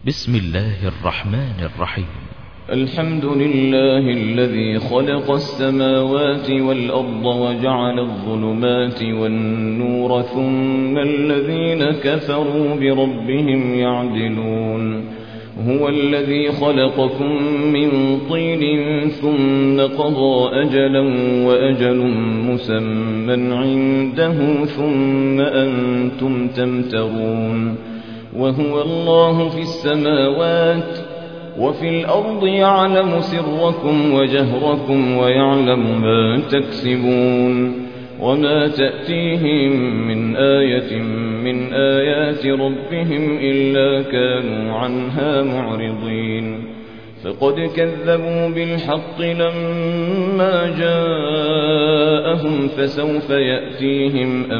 بسم الله الرحمن الرحيم. الحمد لله الذي خلق السماوات والأرض وجعل الظلمات والنور ثم الذين كفروا بربهم يعدلون. هو الذي خلقكم من طين ثم قضى أجلا وأجل مسمى عنده ثم أنتم تمترون. وهو الله في السماوات وفي الأرض يعلم سركم وجهركم ويعلم ما تكسبون. وما تأتيهم من آية من آيات ربهم إلا كانوا عنها معرضين. فقد كذبوا بالحق لما جاءهم فسوف يأتيهم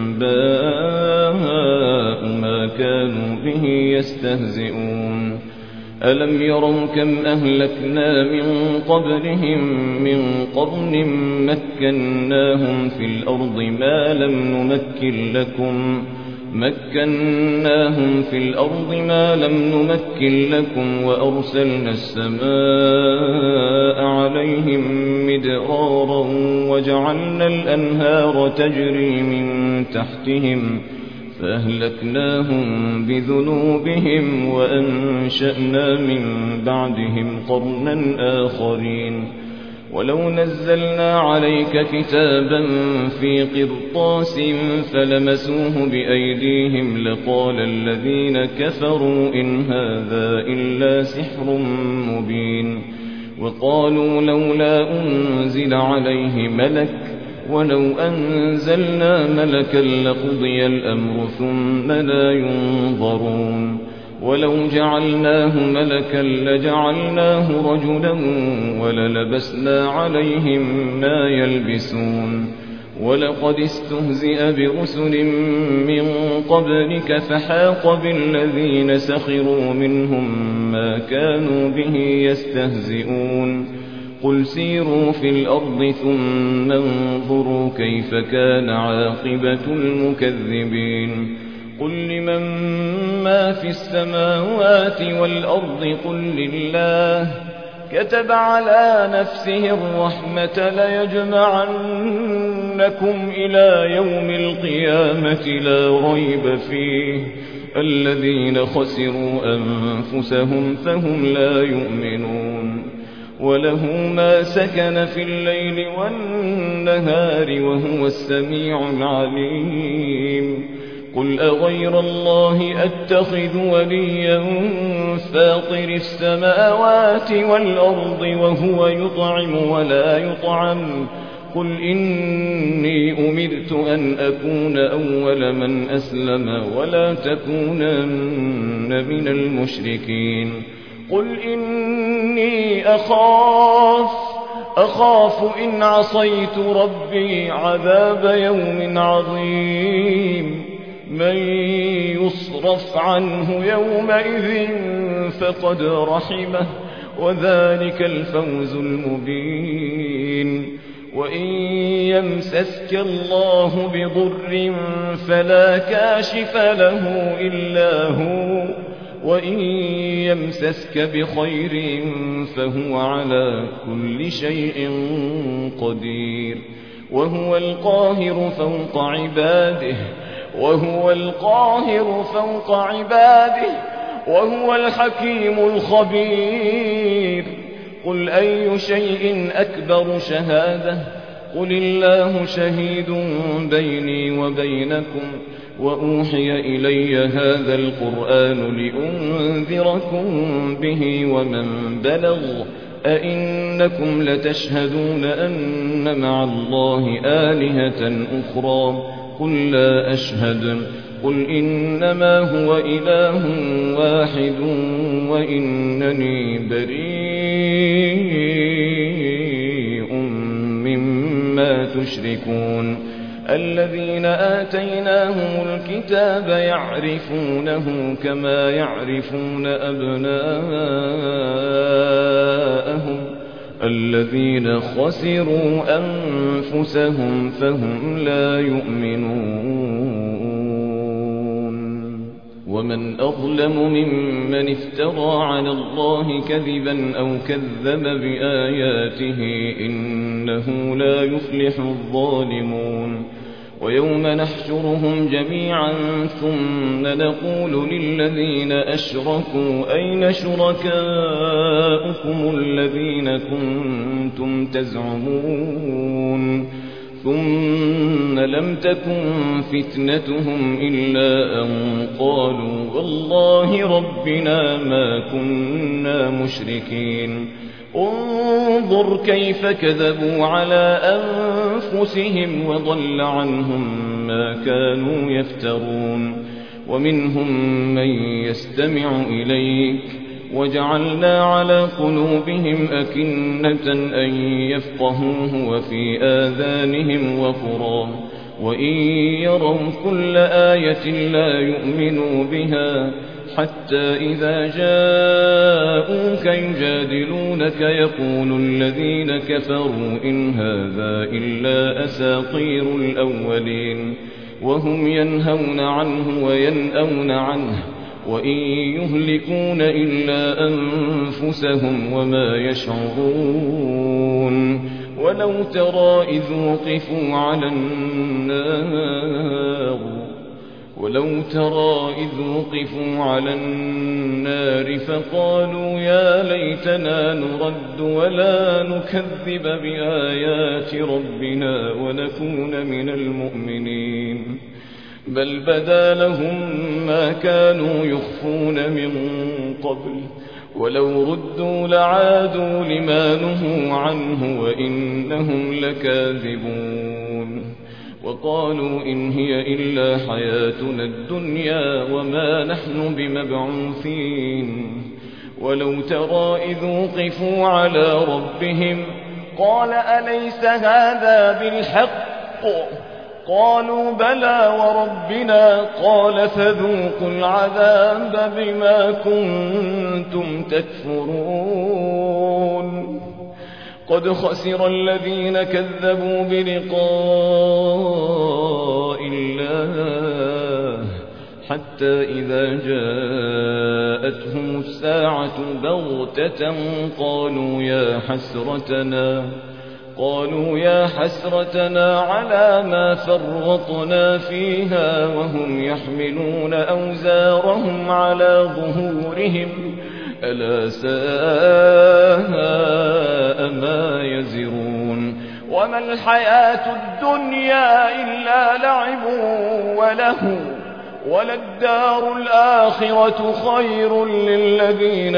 أنباء ما كانوا به يستهزئون. ألم يروا كم أهلكنا من قبلهم من قرن مكناهم في الأرض ما لم نمكن لكم وأرسلنا السماء عليهم مدرارا وجعلنا الأنهار تجري من تحتهم فأهلكناهم بذنوبهم وأنشأنا من بعدهم قرنا آخرين. ولو نزلنا عليك كتابا في قرطاس فلمسوه بأيديهم لقال الذين كفروا إن هذا إلا سحر مبين. وقالوا لولا أنزل عليه ملك ولو أنزلنا ملكا لقضي الأمر ثم لا ينظرون. ولو جعلناه ملكا لجعلناه رجلا وللبسنا عليهم ما يلبسون. ولقد استهزئ برسل من قبلك فحاق بالذين سخروا منهم ما كانوا به يستهزئون. قل سيروا في الأرض ثم انظروا كيف كان عاقبة المكذبين. قل لمن ما في السماوات والأرض قل لله كتب على نفسه الرحمة ليجمعنكم إلى يوم القيامة لا ريب فيه الذين خسروا أنفسهم فهم لا يؤمنون. وله ما سكن في الليل والنهار وهو السميع العليم. قل أغير الله أتخذ وليا فاطر السماوات والأرض وهو يطعم ولا يطعم. قل إني أمرت أن أكون أول من أسلم ولا تكونن من المشركين. قل إني أخاف إن عصيت ربي عذاب يوم عظيم. من يصرف عنه يومئذ فقد رحمه وذلك الفوز المبين. وإن يمسسك الله بضر فلا كاشف له إلا هو وإن يمسسك بخير فهو على كل شيء قدير. وهو القاهر فوق عباده وهو الحكيم الخبير. قل أي شيء أكبر شهادة قل الله شهيد بيني وبينكم وأوحي إلي هذا القرآن لأنذركم به ومن بلغ أئنكم لتشهدون أن مع الله آلهة أخرى قل لا أشهد قل إنما هو إله واحد وإنني بريء مما تشركون. الذين آتيناهم الكتاب يعرفونه كما يعرفون أبناءهم الذين خسروا أنفسهم فهم لا يؤمنون. ومن أظلم ممن افترى على الله كذبا أو كذب بآياته إنه لا يفلح الظالمون ويوم نحشرهم جميعا ثم نقول للذين أشركوا أين شركاؤكم الذين كنتم تزعمون ثم لم تكن فتنتهم إلا أن قالوا والله ربنا ما كنا مشركين انظر كيف كذبوا على أنفسهم وضل عنهم ما كانوا يفترون ومنهم من يستمع إليك وجعلنا على قلوبهم أكنة أن يفقهوه وفي آذانهم وقرا وإن يروا كل آية لا يؤمنوا بها حتى إذا جاءوك يجادلونك يقول الذين كفروا إن هذا إلا أساطير الأولين وهم ينهون عنه وينأون عنه وإن يهلكون إلا أنفسهم وما يشعرون ولو ترى إذ وقفوا على النار فقالوا يا ليتنا نرد ولا نكذب بآيات ربنا ونكون من المؤمنين بل بدا لهم ما كانوا يخفون من قبل ولو ردوا لعادوا لما نهوا عنه وإنهم لكاذبون وقالوا إن هي إلا حياتنا الدنيا وما نحن بمبعوثين ولو ترى إذ وقفوا على ربهم قال أليس هذا بالحق قالوا بلى وربنا قال فذوقوا العذاب بما كنتم تكفرون قد خسر الذين كذبوا بلقاء الله حتى إذا جاءتهم الساعة بغتة قالوا يا حسرتنا على ما فرطنا فيها وهم يحملون أوزارهم على ظهورهم ألا ساء ما يزرون وما الحياة الدنيا إلا لعب وله وللدار الآخرة خير للذين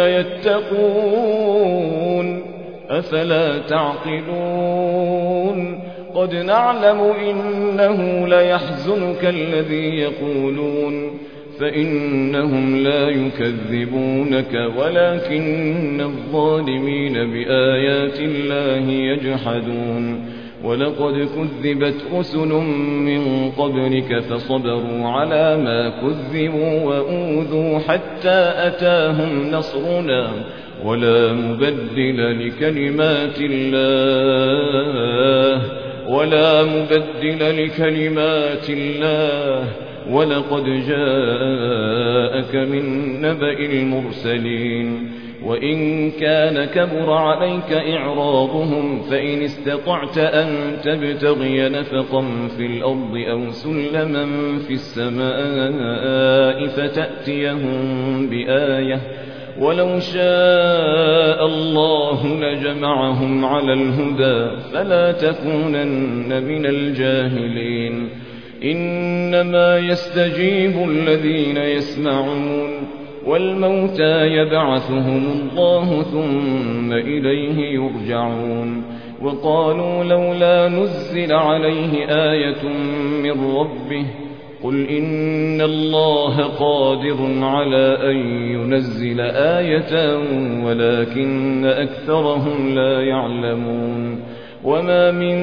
يتقون أفلا تعقلون قد نعلم إنه ليحزنك الذي يقولون فإنهم لا يكذبونك ولكن الظالمين بآيات الله يجحدون ولقد كذبت رسل من قبلك فصبروا على ما كذبوا وأوذوا حتى أتاهم نصرنا ولا مبدل لكلمات الله ولقد جاءك من نبأ المرسلين وإن كان كبر عليك إعراضهم فإن استطعت أن تبتغي نفقا في الأرض أو سلما في السماء فتأتيهم بآية ولو شاء الله لجمعهم على الهدى فلا تكونن من الجاهلين إنما يستجيب الذين يسمعون والموتى يبعثهم الله ثم إليه يرجعون وقالوا لولا نزل عليه آية من ربه قل إن الله قادر على أن ينزل آية ولكن أكثرهم لا يعلمون وما من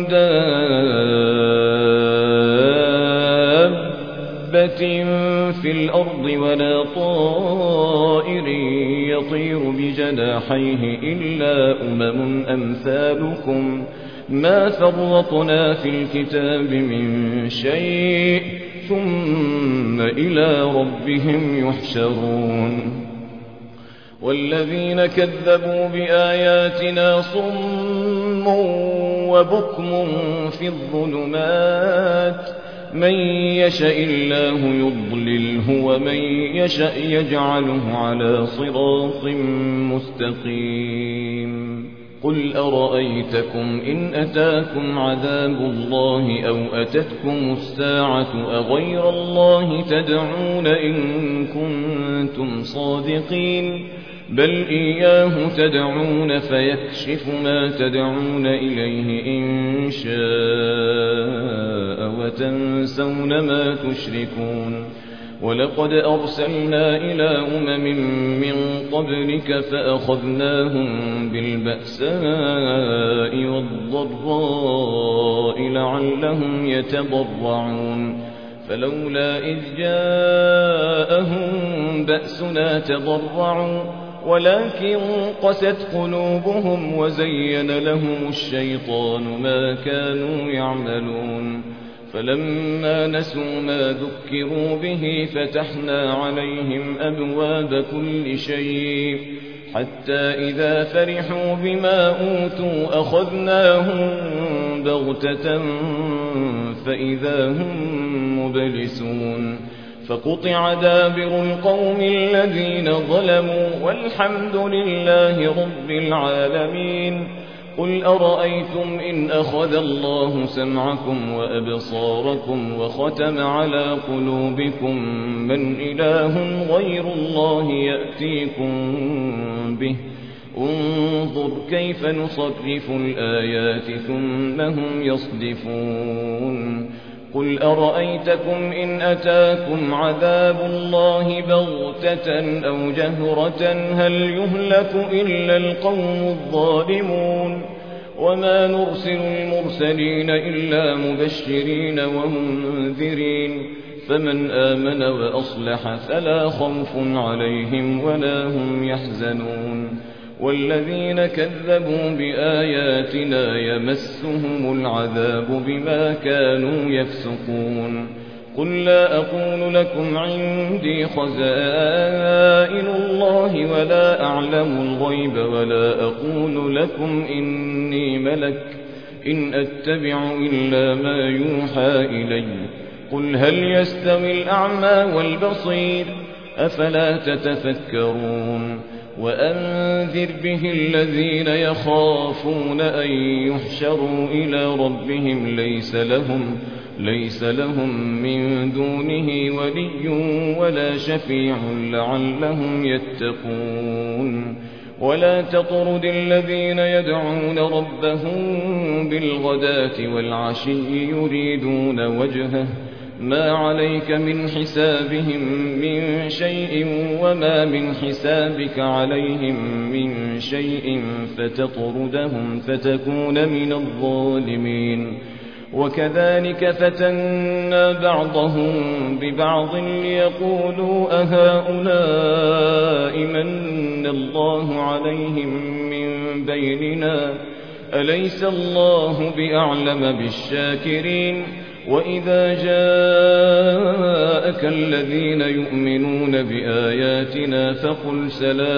دابة في الأرض ولا طائر يطير بجناحيه إلا أمثالكم ما فرطنا في الكتاب من شيء ثم إلى ربهم يحشرون والذين كذبوا بآياتنا صم وبكم في الظلمات من يشاء الله يضلله ومن يشاء يجعله على صراط مستقيم قل أرأيتكم إن أتاكم عذاب الله أو أتتكم الساعة أغير الله تدعون إن كنتم صادقين بل إياه تدعون فيكشف ما تدعون إليه إن شاء وتنسون ما تشركون ولقد أرسلنا إلى من قبلك فأخذناهم بالبأساء والضراء لعلهم يتضرعون فلولا إذ جاءهم بأسنا تضرعوا ولكن قست قلوبهم وزين لهم الشيطان ما كانوا يعملون فلما نسوا ما ذكروا به فتحنا عليهم أبواب كل شيء حتى إذا فرحوا بما أوتوا أخذناهم بغتة فإذا هم مبلسون فقطع دابر القوم الذين ظلموا والحمد لله رب العالمين قل أرأيتم إن أخذ الله سمعكم وأبصاركم وختم على قلوبكم من إله غير الله يأتيكم به انظر كيف نصرف الآيات ثم هم يصدفون قل أرأيتكم إن أتاكم عذاب الله بغتة أو جهرة هل يهلك إلا القوم الظالمون وما نرسل المرسلين إلا مبشرين ومنذرين فمن آمن وأصلح فلا خوف عليهم ولا هم يحزنون والذين كذبوا بآياتنا يمسهم العذاب بما كانوا يفسقون قل لا أقول لكم عندي خزائن الله ولا أعلم الغيب ولا أقول لكم إني ملك إن أتبع إلا ما يوحى إلي قل هل يستوي الأعمى والبصير أفلا تتفكرون وأنذر به الذين يخافون أن يحشروا إلى ربهم ليس لهم من دونه ولي ولا شفيع لعلهم يتقون ولا تطرد الذين يدعون ربهم بالغداة والعشي يريدون وجهه ما عليك من حسابهم من شيء وما من حسابك عليهم من شيء فتطردهم فتكون من الظالمين وكذلك فتنا بعضهم ببعض ليقولوا أهؤلاء من الله عليهم من بيننا أليس الله بأعلم بالشاكرين وإذا جاءك الذين يؤمنون بآياتنا فقل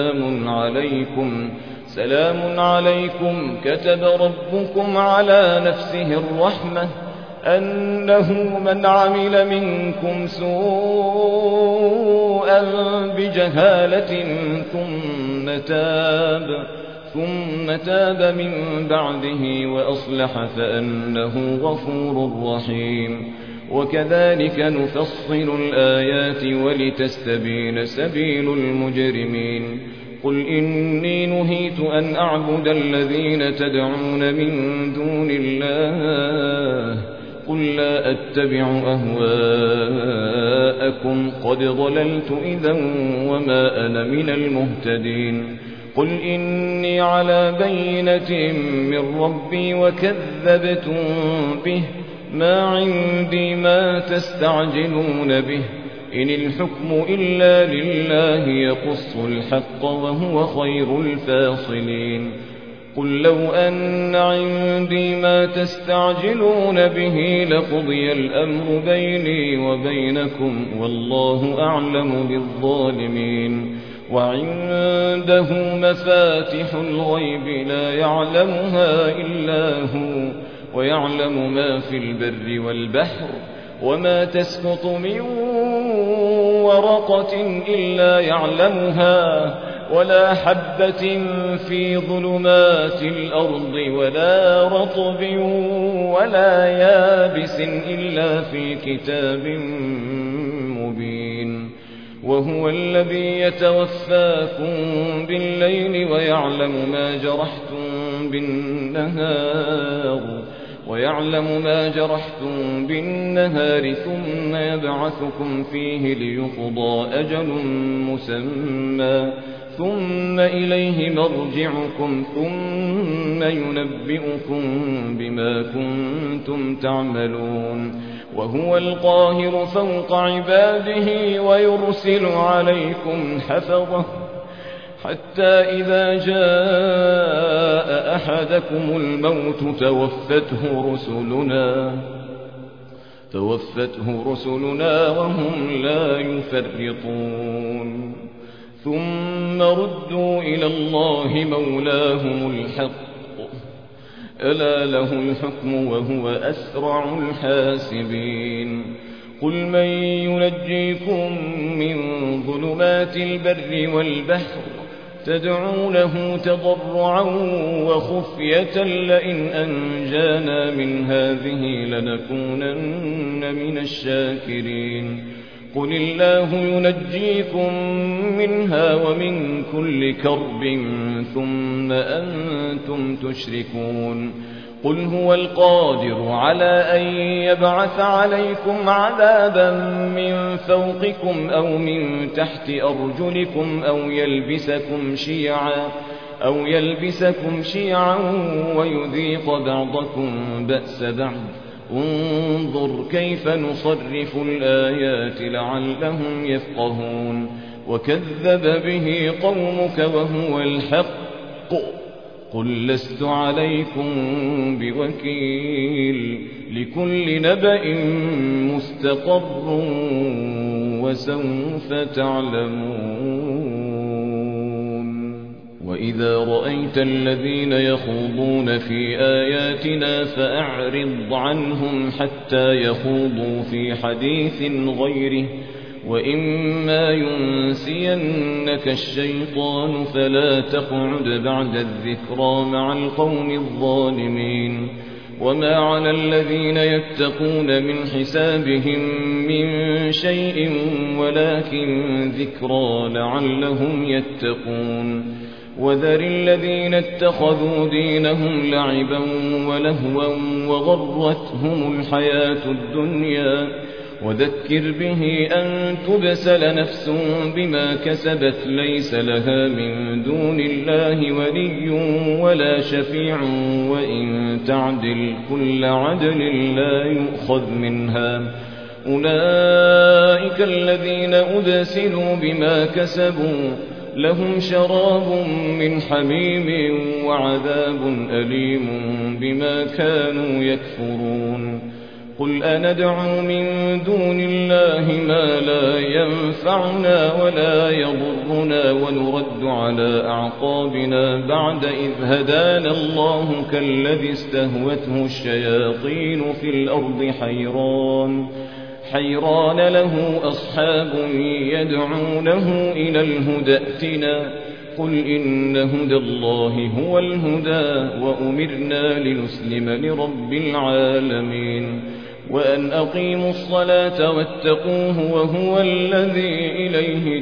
سلام عليكم كتب ربكم على نفسه الرحمة أنه من عمل منكم سوءا بجهالة ثم تاب من بعده وأصلح فأنه غفور رحيم وكذلك نفصل الآيات ولتستبين سبيل المجرمين قل إني نهيت أن أعبد الذين تدعون من دون الله قل لا أتبع أهواءكم قد ضللت إذا وما أنا من المهتدين قل إني على بينة من ربي وكذبتم به ما عندي ما تستعجلون به إن الحكم إلا لله يقص الحق وهو خير الفاصلين قل لو أن عندي ما تستعجلون به لقضي الأمر بيني وبينكم والله أعلم بالظالمين وعنده مفاتح الغيب لا يعلمها إلا هو ويعلم ما في البر والبحر وما تسقط من ورقة إلا يعلمها ولا حبة في ظلمات الأرض ولا رطب ولا يابس إلا في كتاب مبين وهو الذي يتوفاكم بالليل ويعلم ما جرحتم بالنهار ثم يبعثكم فيه ليقضى أجل مسمى ثم إليه مرجعكم ثم ينبئكم بما كنتم تعملون وهو القاهر فوق عباده ويرسل عليكم حفظه حتى إذا جاء أحدكم الموت توفته رسلنا وهم لا يفرطون ثم ردوا إلى الله مولاهم الحق ألا له الحكم وهو أسرع الحاسبين قل من ينجيكم من ظلمات البر والبحر تدعونه تضرعا وخفية لئن أنجانا من هذه لنكونن من الشاكرين قل الله ينجيكم منها ومن كل كرب ثم أنتم تشركون قل هو القادر على أن يبعث عليكم عذابا من فوقكم أو من تحت أرجلكم أو يلبسكم شيعا ويذيق بعضكم بأس بعض انظر كيف نصرف الآيات لعلهم يفقهون وكذب به قومك وهو الحق قل لست عليكم بوكيل لكل نبأ مستقر وسوف تعلمون وإذا رأيت الذين يخوضون في آياتنا فأعرض عنهم حتى يخوضوا في حديث غيره وإما ينسينك الشيطان فلا تقعد بعد الذكرى مع القوم الظالمين وما على الذين يتقون من حسابهم من شيء ولكن ذكرى لعلهم يتقون وذر الذين اتخذوا دينهم لعبا ولهوا وغرتهم الحياة الدنيا وذكر به أن تبسل نفس بما كسبت ليس لها من دون الله ولي ولا شفيع وإن تعدل كل عدل لا يؤخذ منها أولئك الذين أبسلوا بما كسبوا لهم شراب من حميم وعذاب أليم بما كانوا يكفرون قل أندعو من دون الله ما لا ينفعنا ولا يضرنا ونرد على أعقابنا بعد إذ هدانا الله كالذي استهوته الشياطين في الأرض حيران له أصحاب يدعونه إلى الهدى ائتنا قل إن هدى الله هو الهدى وأمرنا لنسلم لرب العالمين وأن أقيموا الصلاة واتقوه وهو الذي إليه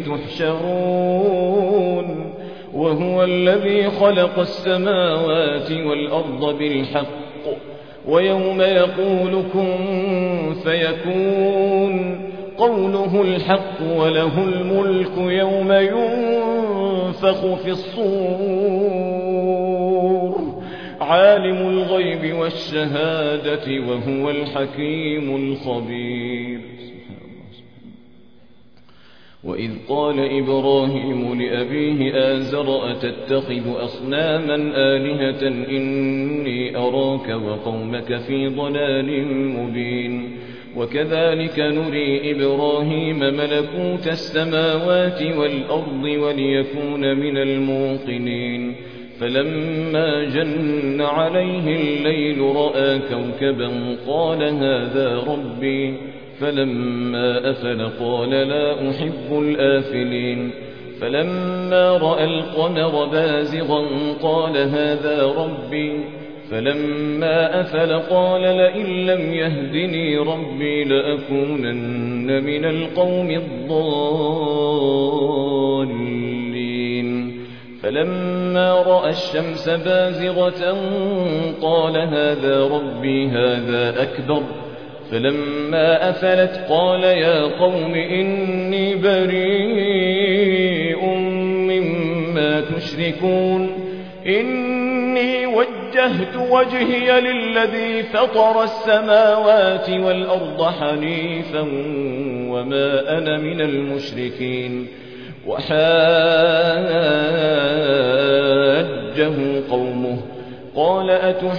تحشرون وهو الذي خلق السماوات والأرض بالحق ويوم يقول كن فيكون قوله الحق وله الملك يوم ينفخ في الصور عالم الغيب والشهادة وهو الحكيم الخبير وإذ قال إبراهيم لأبيه آزر أتتخذ أصناما آلهة إني أراك وقومك في ضلال مبين وكذلك نري إبراهيم ملكوت السماوات والأرض وليكون من الموقنين فلما جن عليه الليل رأى كوكبا قال هذا ربي فلما أفل قال لا أحب الآفلين فلما رأى القمر بازغا قال هذا ربي فلما أفل قال لئن لم يهدني ربي لأكونن من القوم الضالين فلما رأى الشمس بازغة قال هذا ربي هذا أكبر فلما أفلت قال يا قوم إني بريء مما تشركون إني وجهت وجهي للذي فطر السماوات والأرض حنيفا وما أنا من المشركين وحاجه قومه قال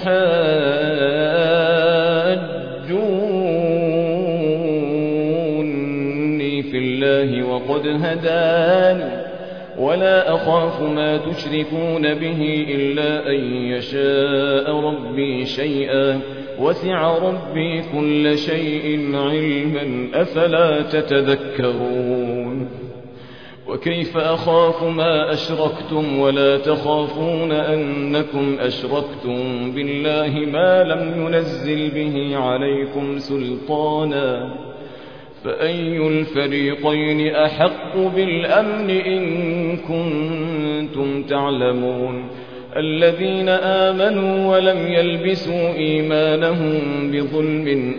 أتحاجوني في الله وقد هداني ولا أخاف ما تشركون به إلا أن يشاء ربي شيئا وسع ربي كل شيء علما أفلا تتذكرون وكيف أخاف ما أشركتم ولا تخافون أنكم أشركتم بالله ما لم ينزل به عليكم سلطانا فأي الفريقين أحق بالأمن إن كنتم تعلمون الذين آمنوا ولم يلبسوا إيمانهم بظلم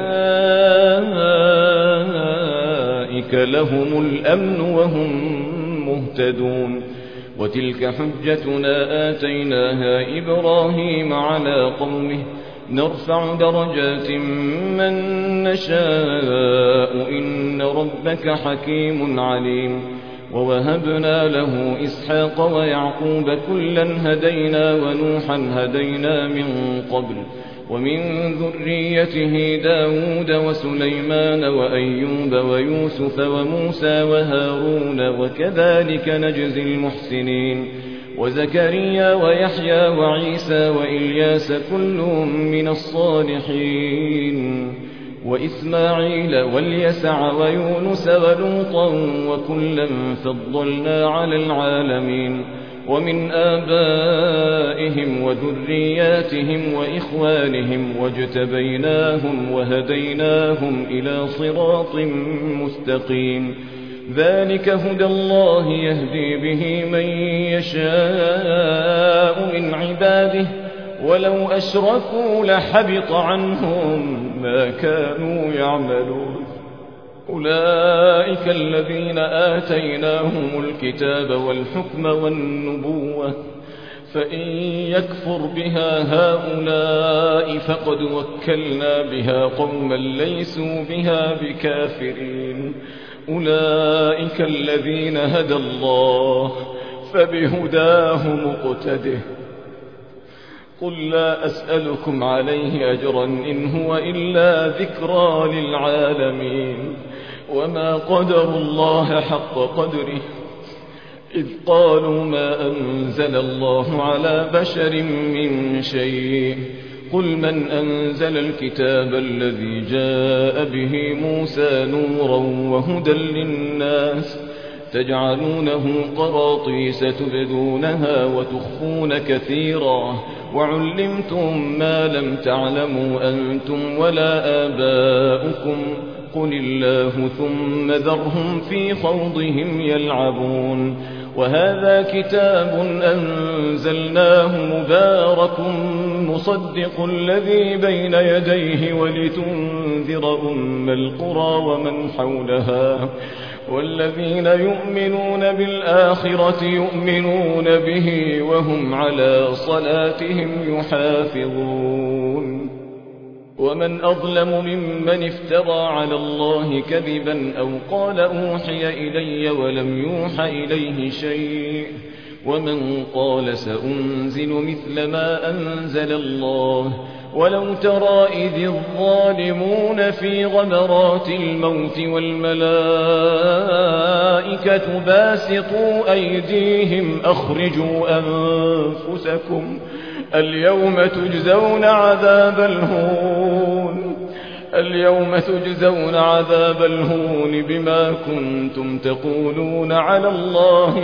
أولئك لهم الأمن وهم مهتدون وتلك حجتنا آتيناها إبراهيم على قومه نرفع درجات من نشاء إن ربك حكيم عليم ووهبنا له إسحاق ويعقوب كلا هدينا ونوحا هدينا من قبل ومن ذريته داود وسليمان وأيوب ويوسف وموسى وهارون وكذلك نجزي المحسنين وزكريا ويحيى وعيسى وإلياس كل من الصالحين وإسماعيل واليسع ويونس ولوطا وكلا فضلنا على العالمين ومن آبائهم وذرياتهم وإخوانهم واجتبيناهم وهديناهم إلى صراط مستقيم ذلك هدى الله يهدي به من يشاء من عباده ولو أشركوا لحبط عنهم ما كانوا يعملون أولئك الذين آتيناهم الكتاب والحكم والنبوة فإن يكفر بها هؤلاء فقد وكلنا بها قوما ليسوا بها بكافرين أولئك الذين هدى الله فبهداه مقتده قل لا أسألكم عليه أجرا إن هو إلا ذكرى للعالمين وما قدروا الله حق قدره إذ قالوا ما أنزل الله على بشر من شيء قل من أنزل الكتاب الذي جاء به موسى نورا وهدى للناس تجعلونه قراطيس تبدونها وتخفون كثيرا وعلمتم ما لم تعلموا أنتم ولا آباؤكم قل الله ثم ذرهم في خوضهم يلعبون وهذا كتاب أنزلناه مبارك مصدق الذي بين يديه ولتنذر أم القرى ومن حولها والذين يؤمنون بالآخرة يؤمنون به وهم على صلاتهم يحافظون ومن أظلم ممن افترى على الله كذبا أو قال أوحي إلي ولم يوح إليه شيء ومن قال سأنزل مثل ما أنزل الله ولو ترى إذ الظالمون في غمرات الموت والملائكة باسطوا أيديهم أخرجوا أنفسكم اليوم تجزون عذاب الهون بما كنتم تقولون على الله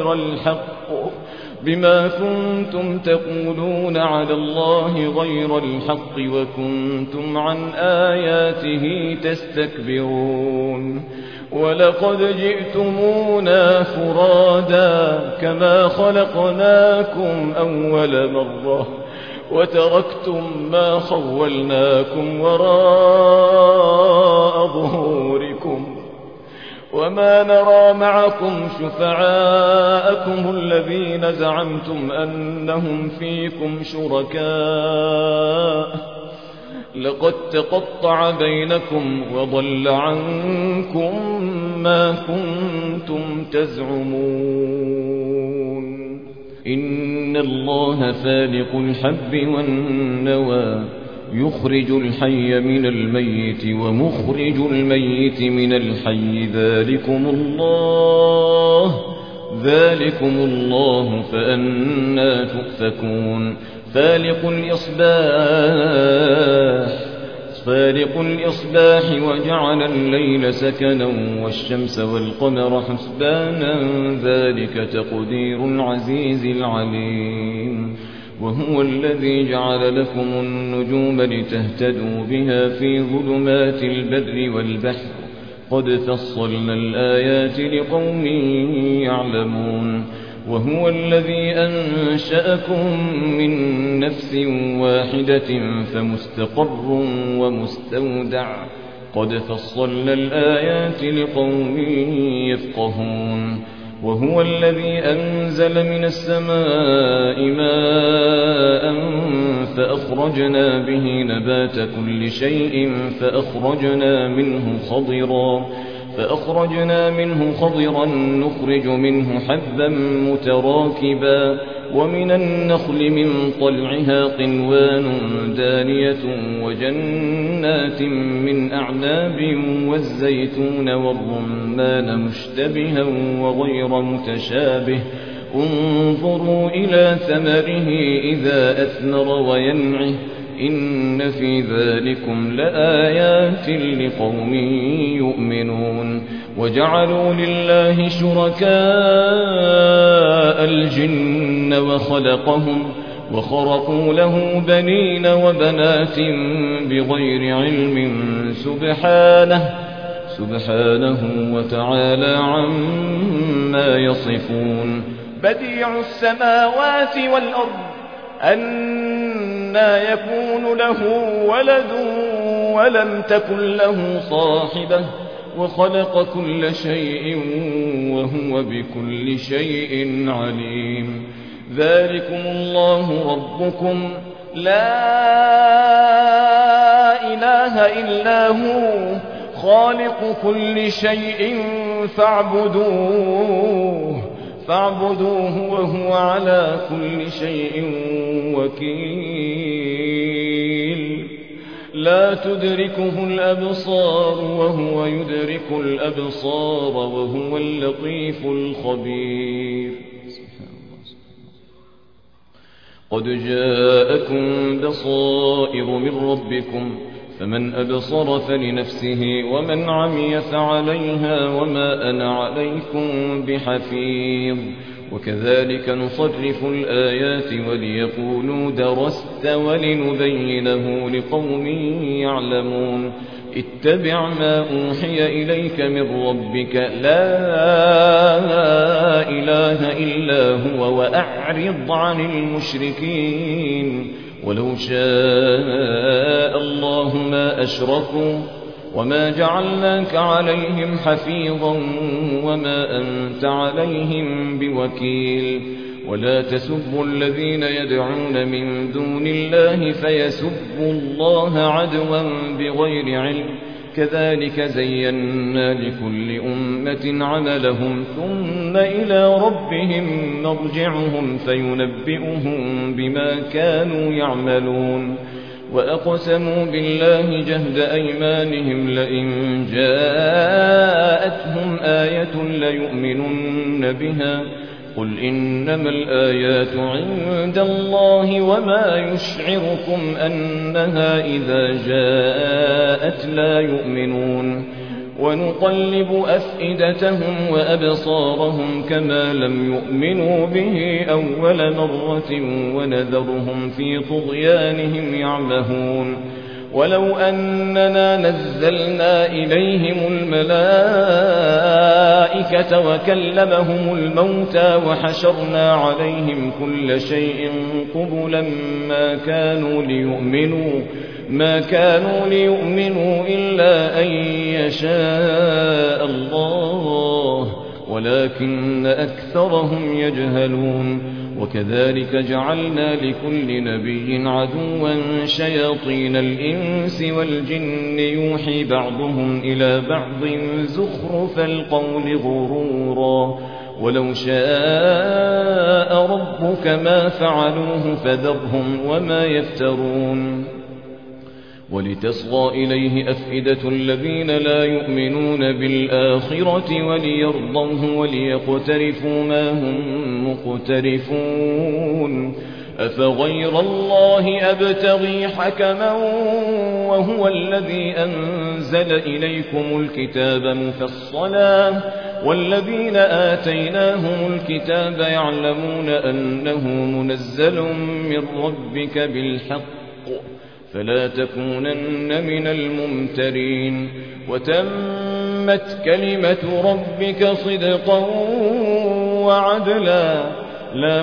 غير الحق وكنتم عن آياته تستكبرون ولقد جئتمونا فرادا كما خلقناكم أول مرة وتركتم ما خولناكم وراء ظهوركم وما نرى معكم شفعاءكم الذين زعمتم أنهم فيكم شركاء لقد تقطع بينكم وضل عنكم ما كنتم تزعمون إن الله فالق الحب والنوى يخرج الحي من الميت ومخرج الميت من الحي ذلكم الله فأنى تؤفكون فالق الإصباح وجعل الليل سكنا والشمس والقمر حسبانا ذلك تقدير العزيز العليم وهو الذي جعل لكم النجوم لتهتدوا بها في ظلمات البر والبحر قد فصلنا الآيات لقوم يعلمون وهو الذي أنشأكم من نفس واحدة فمستقر ومستودع قد فصلنا الآيات لقوم يفقهون وهو الذي أنزل من السماء ماء فأخرجنا به نبات كل شيء فأخرجنا منه خضرا نخرج منه حبا متراكبا ومن النخل من طلعها قنوان دانية وجنات من أعناب والزيتون والرمان مشتبها وغير متشابه انظروا إلى ثمره إذا أثمر وينعه إن في ذلكم لآيات لقوم يؤمنون وجعلوا لله شركاء الجن وخرقوا له بنين وبنات بغير علم سبحانه وتعالى عما يصفون بديع السماوات والأرض أنى يكون له ولد ولم تكن له صاحبة وخلق كل شيء وهو بكل شيء عليم ذلكم الله ربكم لا إله إلا هو خالق كل شيء فاعبدوه وهو على كل شيء وكيل لا تدركه الأبصار وهو يدرك الأبصار وهو اللطيف الخبير قد جاءكم بصائر من ربكم فمن أبصر فلنفسه ومن عمي فعليها وما أنا عليكم بحفيظ وكذلك نصرف الآيات وليقولوا درست ولنبينه لقوم يعلمون اتبع ما أوحي إليك من ربك لا إله إلا هو وأعرض عن المشركين ولو شاء الله ما أشركوا وما جعلناك عليهم حفيظا وما أنت عليهم بوكيل ولا تسبوا الذين يدعون من دون الله فيسبوا الله عدوا بغير علم كذلك زينا لكل أمة عملهم ثم إلى ربهم مرجعهم فينبئهم بما كانوا يعملون وأقسموا بالله جهد أيمانهم لئن جاءتهم آية ليؤمنن بها قل إنما الآيات عند الله وما يشعركم أنها إذا جاءت لا يؤمنون ونقلب أفئدتهم وأبصارهم كما لم يؤمنوا به أول مرة ونذرهم في طغيانهم يعمهون ولو أننا نزلنا إليهم الملائكة وكلمهم الموتى وحشرنا عليهم كل شيء قبلا ما كانوا ليؤمنوا إلا أن يشاء الله ولكن أكثرهم يجهلون وكذلك جعلنا لكل نبي عدوا شياطين الإنس والجن يوحي بعضهم إلى بعض زخرف القول غرورا ولو شاء ربك ما فعلوه فذرهم وما يفترون ولتصغى إليه أفئدة الذين لا يؤمنون بالآخرة وليرضوه وليقترفوا ما هم مقترفون أفغير الله أبتغي حكما وهو الذي أنزل إليكم الكتاب مفصلا والذين آتيناهم الكتاب يعلمون أنه منزل من ربك بالحق فلا تكونن من الممترين وتمت كلمة ربك صدقا وعدلا لا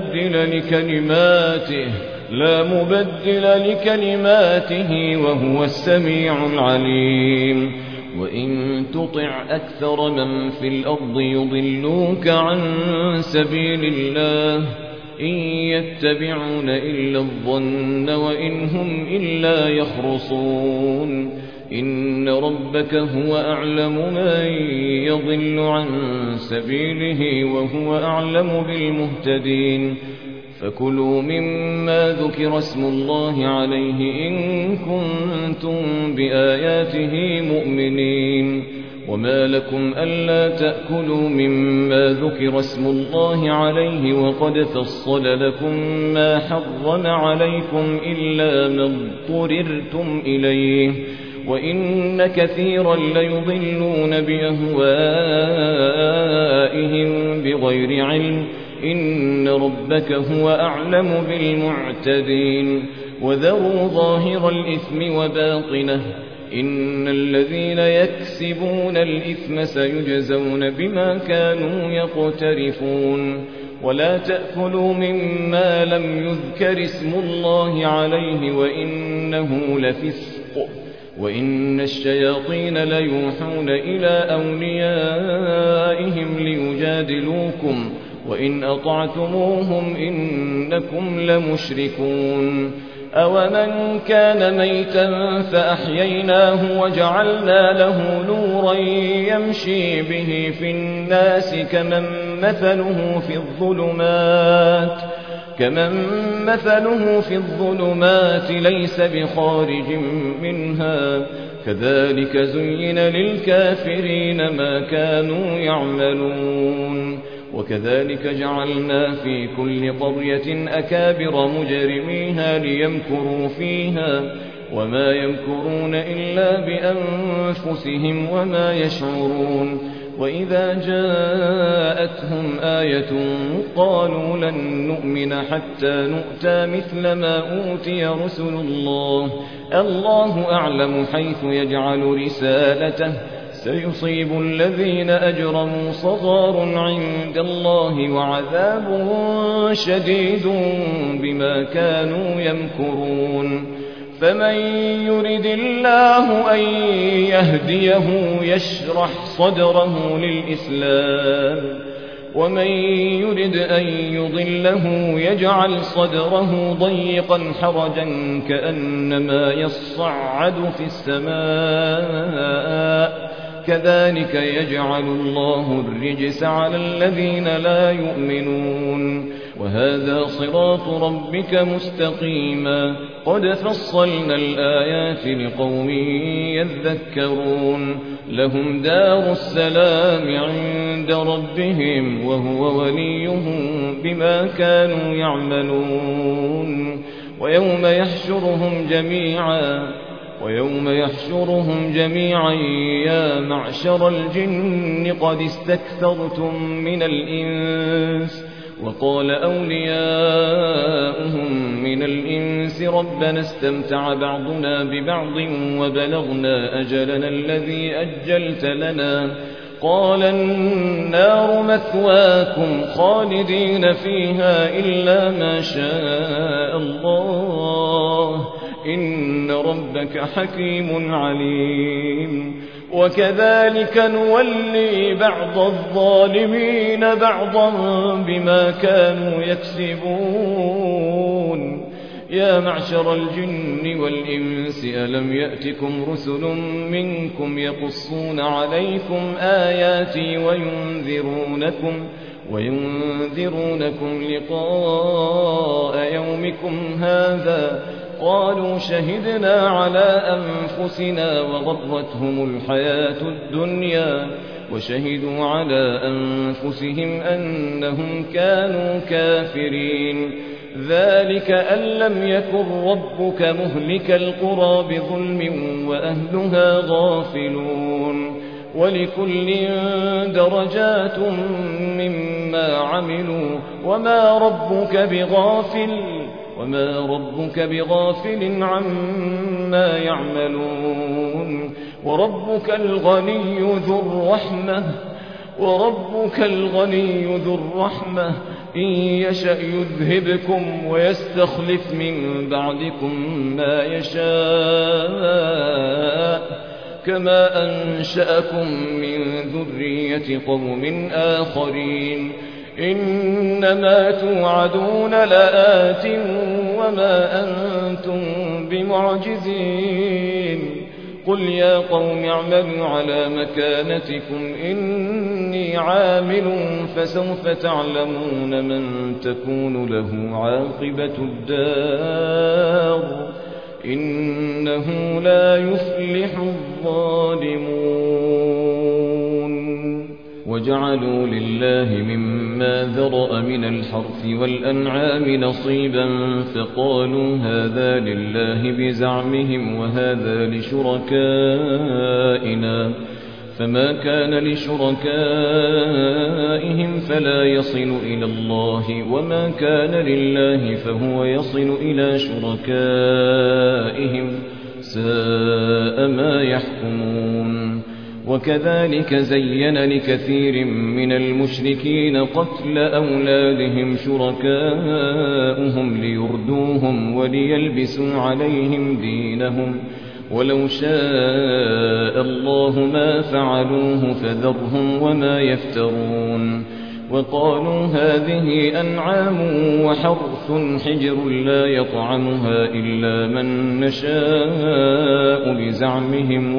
مبدل لكلماته وهو السميع العليم وإن تطع أكثر من في الأرض يضلوك عن سبيل الله إن يتبعون إلا الظن وإن هم إلا يخرصون إن ربك هو أعلم من يضل عن سبيله وهو أعلم بالمهتدين فكلوا مما ذكر اسم الله عليه إن كنتم بآياته مؤمنين وما لكم ألا تأكلوا مما ذكر اسم الله عليه وقد فصل لكم ما حرم عليكم إلا ما اضطررتم إليه وإن كثيرا ليضلون بأهوائهم بغير علم إن ربك هو أعلم بالمعتدين وذروا ظاهر الإثم وباطنه إن الذين يكسبون الإثم سيجزون بما كانوا يقترفون ولا تأكلوا مما لم يذكر اسم الله عليه وإنه لفسق وإن الشياطين ليوحون إلى أوليائهم ليجادلوكم وإن أطعتموهم إنكم لمشركون أومن كان ميتا فأحييناه وجعلنا له نورا يمشي به في الناس كمن مثله في الظلمات ليس بخارج منها كذلك زين للكافرين ما كانوا يعملون وكذلك جعلنا في كل قرية أكابر مجرميها ليمكروا فيها وما يمكرون إلا بأنفسهم وما يشعرون وإذا جاءتهم آية قالوا لن نؤمن حتى نؤتى مثل ما أوتي رسل الله أعلم حيث يجعل رسالته سيصيب الذين أجرموا صغار عند الله وعذاب شديد بما كانوا يمكرون فمن يرد الله أن يهديه يشرح صدره للإسلام ومن يرد أن يضله يجعل صدره ضيقا حرجا كأنما يصعد في السماء كذلك يجعل الله الرجس على الذين لا يؤمنون وهذا صراط ربك مستقيما قد فصلنا الآيات لقوم يذكرون لهم دار السلام عند ربهم وهو وليهم بما كانوا يعملون ويوم يحشرهم جميعا يا معشر الجن قد استكثرتم من الإنس وقال أولياؤهم من الإنس ربنا استمتع بعضنا ببعض وبلغنا أجلنا الذي أجلت لنا قال النار مثواكم خالدين فيها إلا ما شاء الله إن ربك حكيم عليم وكذلك نولي بعض الظالمين بعضا بما كانوا يكسبون يا معشر الجن والإنس ألم يأتكم رسل منكم يقصون عليكم آياتي وينذرونكم لقاء يومكم هذا قالوا شهدنا على أنفسنا وغرتهم الحياة الدنيا وشهدوا على أنفسهم أنهم كانوا كافرين ذلك أن لم يكن ربك مهلك القرى بظلم وأهلها غافلون ولكل درجات مما عملوا وما ربك بغافل عما يعملون وربك الغني ذو الرحمة إن يشأ يذهبكم ويستخلف من بعدكم ما يشاء كما أنشأكم من ذرية قوم آخرين إنما توعدون لآت وما أنتم بمعجزين قل يا قوم اعملوا على مكانتكم إني عامل فسوف تعلمون من تكون له عاقبة الدار إنه لا يفلح الظالمون وجعلوا لله مما ذرأ من الحرث والأنعام نصيبا فقالوا هذا لله بزعمهم وهذا لشركائنا فما كان لشركائهم فلا يصل إلى الله وما كان لله فهو يصل إلى شركائهم ساء ما يحكمون وكذلك زين لكثير من المشركين قتل أولادهم شركاؤهم ليردوهم وليلبسوا عليهم دينهم ولو شاء الله ما فعلوه فذرهم وما يفترون وقالوا هذه أنعام وحرث حجر لا يطعمها إلا من نشاء بزعمهم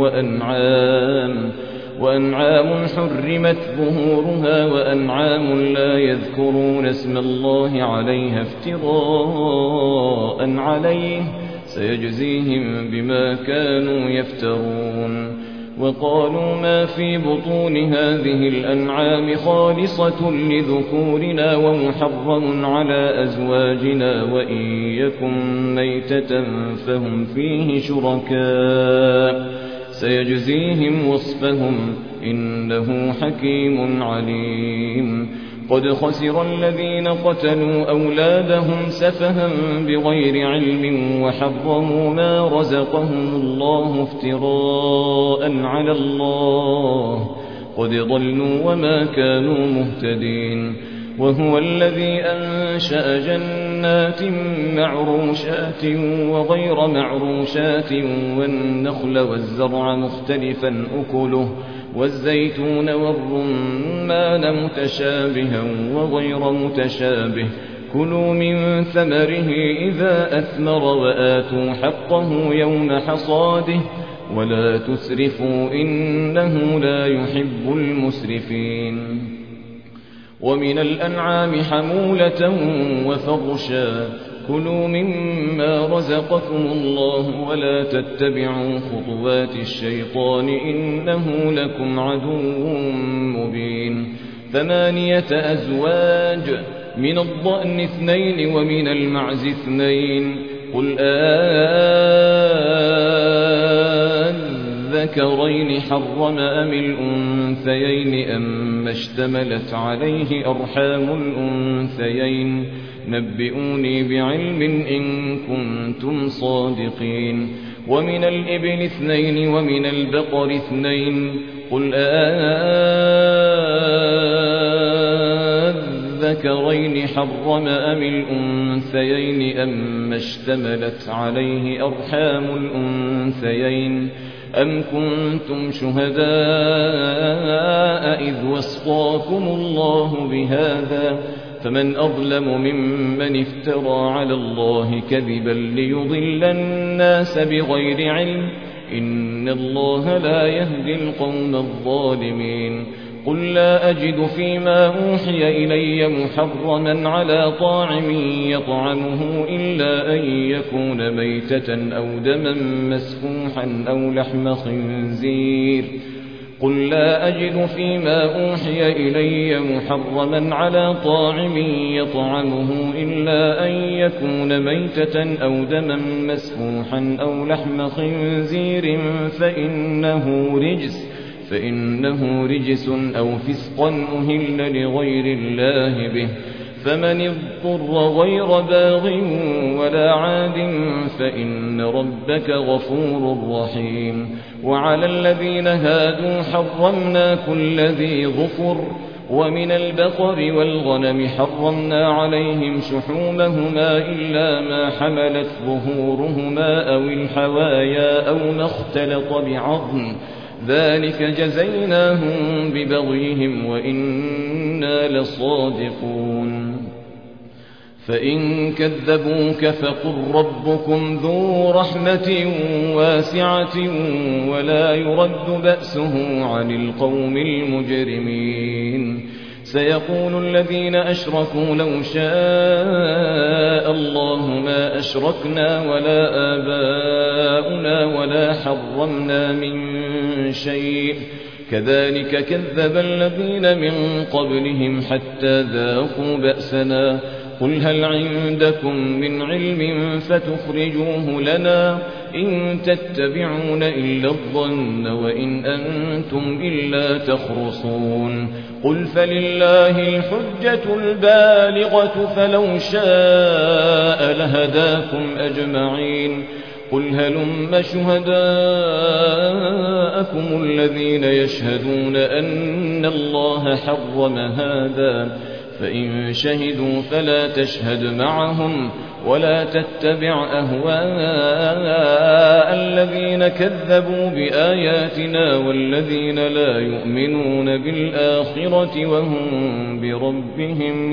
وأنعام حرمت ظهورها وأنعام لا يذكرون اسم الله عليها افتراء عليه سيجزيهم بما كانوا يفترون وقالوا ما في بطون هذه الأنعام خالصة لذكورنا ومحرم على أزواجنا وإن يكن ميتة فهم فيه شركاء سيجزيهم وصفهم إنه حكيم عليم قد خسر الذين قتلوا أولادهم سفها بغير علم وحرموا ما رزقهم الله افتراء على الله قد ضلوا وما كانوا مهتدين وهو الذي أنشأ جنات معروشات وغير معروشات والنخل والزرع مختلفا أكله والزيتون والرمان متشابها وغير متشابه كلوا من ثمره إذا أثمر وآتوا حقه يوم حصاده ولا تسرفوا إنه لا يحب المسرفين ومن الأنعام حمولة وفرشا كلوا مما رزقكم الله ولا تتبعوا خطوات الشيطان إنه لكم عدو مبين 8 أزواج من الضأن 2 ومن المعز 2 قل الذكرين حرم أم الأنثيين أم اشتملت عليه أرحام الأنثيين نبئوني بعلم إن كنتم صادقين ومن الإبل 2 ومن البقر 2 قل الذكرين حرم أم الأنثيين أم اشتملت عليه أرحام الأنثيين أم كنتم شهداء إذ وصاكم الله بهذا فمن أظلم ممن افترى على الله كذبا ليضل الناس بغير علم إن الله لا يهدي القوم الظالمين قل لا أجد فيما أوحي إلي محرما على طاعم يطعمه إلا أن يكون ميتة أو دما مسفوحا أو لحم خنزير قل لا أجد فيما أوحي إلي محرما على طاعم يطعمه إلا أن يكون ميتة أو دما مسفوحا أو لحم خنزير فإنه رجس أو فسقا أهل لغير الله به فمن اضطر غير باغ ولا عاد فإن ربك غفور رحيم وعلى الذين هادوا حرمنا كل ذي ظفر ومن البقر والغنم حرمنا عليهم شحومهما إلا ما حملت ظهورهما أو الحوايا أو ما اختلط بعظم ذلك جزيناهم ببغيهم وإنا لصادقون فإن كذبوك فقل ربكم ذو رحمة واسعة ولا يرد بأسه عن القوم المجرمين سيقول الذين أشركوا لو شاء الله ما أشركنا ولا آباؤنا ولا حرمنا من شيء كذلك كذب الذين من قبلهم حتى ذاقوا بأسنا قل هل عندكم من علم فتخرجوه لنا إن تتبعون إلا الظن وإن أنتم إلا تخرصون قل فلله الحجة البالغة فلو شاء لهداكم أجمعين قل هلم شهداءكم الذين يشهدون أن الله حرم هذا فإن شهدوا فلا تشهد معهم ولا تتبع أهواء الذين كذبوا بآياتنا والذين لا يؤمنون بالآخرة وهم بربهم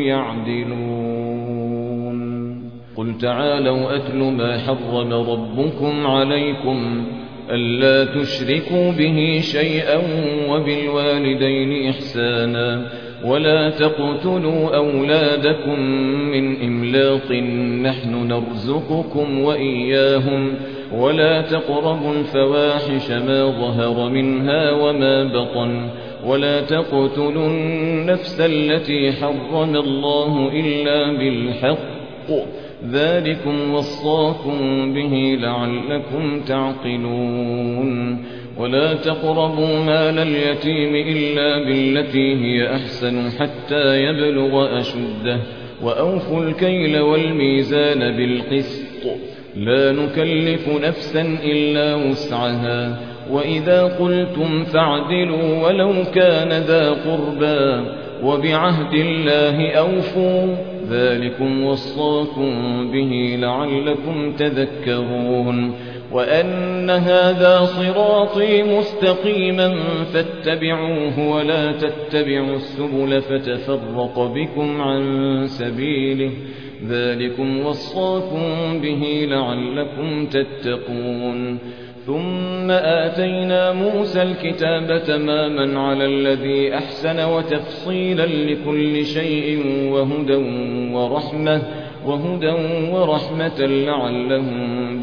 يعدلون قل تعالوا أتل ما حرم ربكم عليكم ألا تشركوا به شيئا وبالوالدين إحسانا ولا تقتلوا أولادكم من إملاق نحن نرزقكم وإياهم ولا تقربوا الفواحش ما ظهر منها وما بطن ولا تقتلوا النفس التي حرم الله إلا بالحق ذلكم وصاكم به لعلكم تعقلون ولا تقربوا مال اليتيم إلا بالتي هي أحسن حتى يبلغ أشده وأوفوا الكيل والميزان بالقسط لا نكلف نفسا إلا وسعها وإذا قلتم فاعدلوا ولو كان ذا قربى وبعهد الله أوفوا ذلكم وصاكم به لعلكم تذكرون وأن هذا صراطي مستقيما فاتبعوه ولا تتبعوا السبل فتفرق بكم عن سبيله ذلكم وصاكم به لعلكم تتقون ثم آتينا موسى الكتاب تماما على الذي أحسن وتفصيلا لكل شيء وهدى ورحمة لعلهم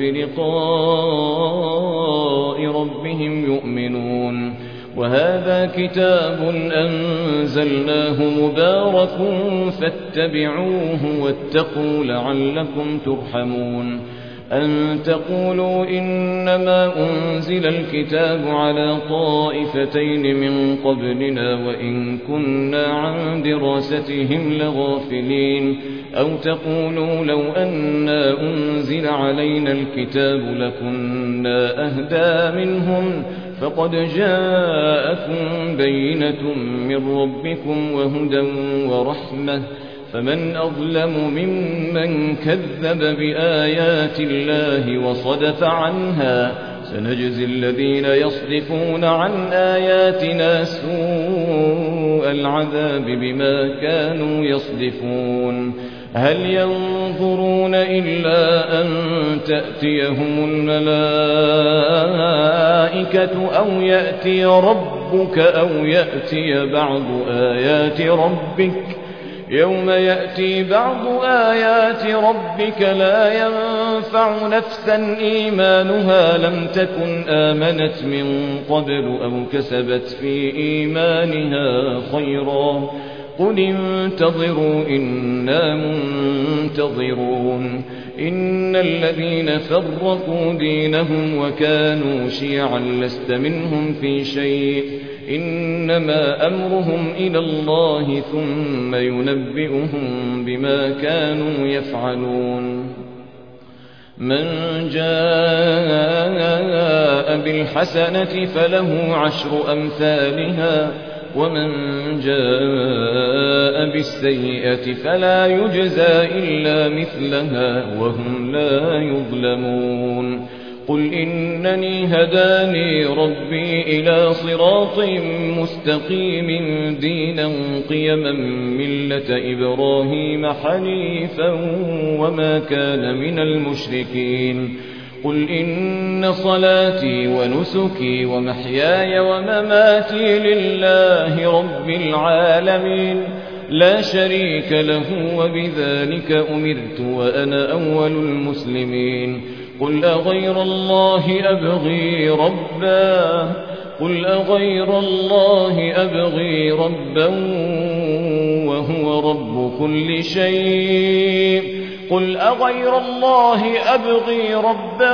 بلقاء ربهم يؤمنون وهذا كتاب أنزلناه مبارك فاتبعوه واتقوا لعلكم ترحمون أن تقولوا إنما أنزل الكتاب على طائفتين من قبلنا وإن كنا عن دراستهم لغافلين أو تقولوا لو أنا أنزل علينا الكتاب لكنا أهدى منهم فقد جاءكم بينة من ربكم وهدى ورحمة فمن أظلم ممن كذب بآيات الله وصدف عنها سنجزي الذين يصدفون عن آياتنا سوء العذاب بما كانوا يصدفون هل ينظرون إلا أن تأتيهم الملائكة أو يأتي ربك أو يأتي بعض آيات ربك يوم يأتي بعض آيات ربك لا ينفع نفسا إيمانها لم تكن آمنت من قبل أو كسبت في إيمانها خيرا قل انتظروا إنا منتظرون إن الذين فرقوا دينهم وكانوا شيعا لست منهم في شيء إنما أمرهم إلى الله ثم ينبئهم بما كانوا يفعلون من جاء بالحسنة فله 10 أمثالها ومن جاء بالسيئة فلا يجزى إلا مثلها وهم لا يظلمون قل إنني هداني ربي إلى صراط مستقيم دينا قيما ملة إبراهيم حنيفا وما كان من المشركين قل إن صلاتي ونسكي ومحياي ومماتي لله رب العالمين لا شريك له وبذلك أمرت وأنا أول المسلمين قل أغير الله أبغي ربا وهو رب كل شيء قل أغير الله أبغي ربا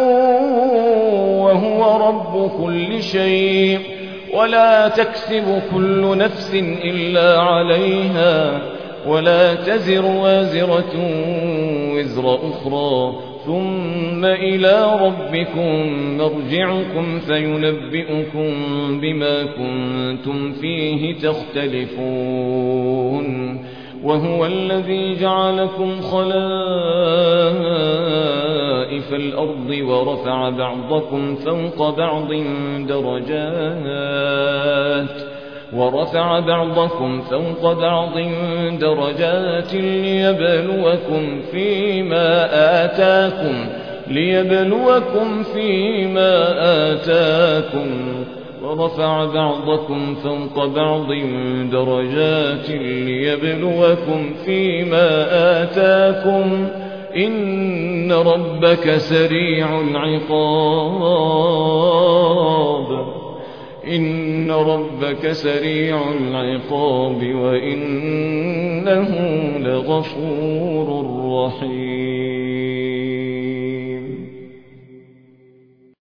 وهو رب كل شيء ولا تكسب كل نفس إلا عليها ولا تزر وازرة وزر أخرى ثم إلى ربكم مرجعكم فينبئكم بما كنتم فيه تختلفون وهو الذي جعلكم خلائف الأرض ورفع بعضكم فوق بعض درجات ليبلوكم فيما آتاكم ورفع بعضكم فوق بعض درجات ليبلوكم فيما آتاكم إن ربك سريع العقاب وإنه لغفور رحيم